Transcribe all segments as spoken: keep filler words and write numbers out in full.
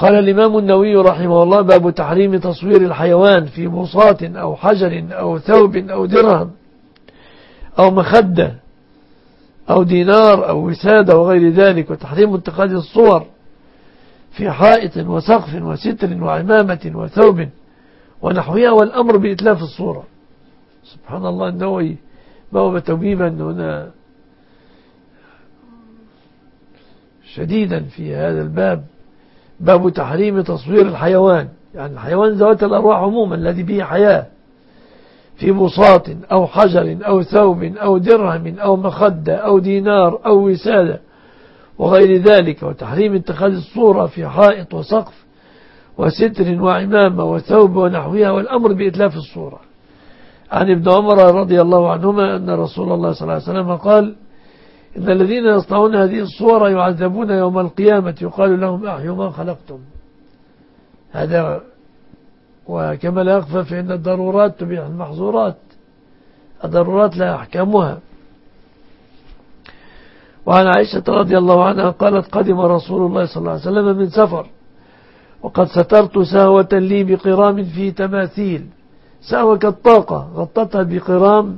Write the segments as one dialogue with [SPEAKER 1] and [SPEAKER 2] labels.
[SPEAKER 1] قال الإمام النووي رحمه الله: باب تحريم تصوير الحيوان في بساط أو حجر أو ثوب أو درهم أو مخدة أو دينار أو وسادة وغير ذلك، وتحريم اتخاذ الصور في حائط وسقف وستر وعمامة وثوب ونحوها، والأمر بإتلاف الصورة. سبحان الله، النووي بوب توبيبا هنا شديدا في هذا الباب. باب تحريم تصوير الحيوان، يعني الحيوان ذوات الأرواح عموما الذي به حياة، في بساط أو حجر أو ثوب أو درهم أو مخدة أو دينار أو وسادة وغير ذلك، وتحريم اتخاذ الصورة في حائط وسقف وستر وعمامة وثوب ونحوها، والأمر بإتلاف الصورة. عن ابن عمر رضي الله عنهما أن رسول الله صلى الله عليه وسلم قال: إن الذين يصنعون هذه الصور يعذبون يوم القيامة، يقال لهم: أحيوا ما خلقتم. هذا وكما لا يخفى فإن الضرورات تبيح المحظورات، الضرورات لا أحكامها. وعن عائشة رضي الله عنها قالت: قدم رسول الله صلى الله عليه وسلم من سفر، وقد سترت سهوة لي بقرام فيه تماثيل، سهوة كالطاقة غطتها بقرام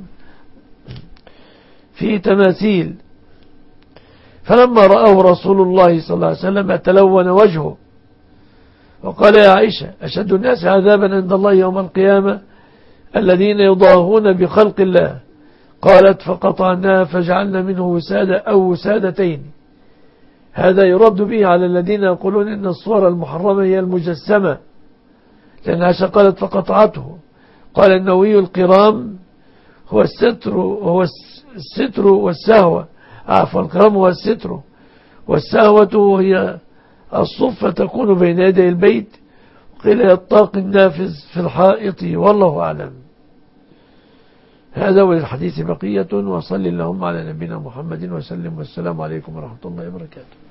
[SPEAKER 1] فيه تماثيل، فلما رآه رسول الله صلى الله عليه وسلم تلون وجهه وقال: يا عائشة، أشد الناس عذابا عند الله يوم القيامة الذين يضاهون بخلق الله. قالت: فقطعناها فجعلنا منه وسادة أو وسادتين. هذا يرد به على الذين يقولون إن الصور المحرمة هي المجسمة، لأن عائشة قالت: فقطعته. قال النووي: القرام هو الستر هو الستر والسهوة، عفوا القرام هو الستر، والسهوة هي الصفة تكون بين يدي البيت، وقيل هي الطاق النافذ في الحائط، والله أعلم. هذا وللحديث بقية، وصل اللهم على نبينا محمد وسلم، والسلام عليكم ورحمة الله وبركاته.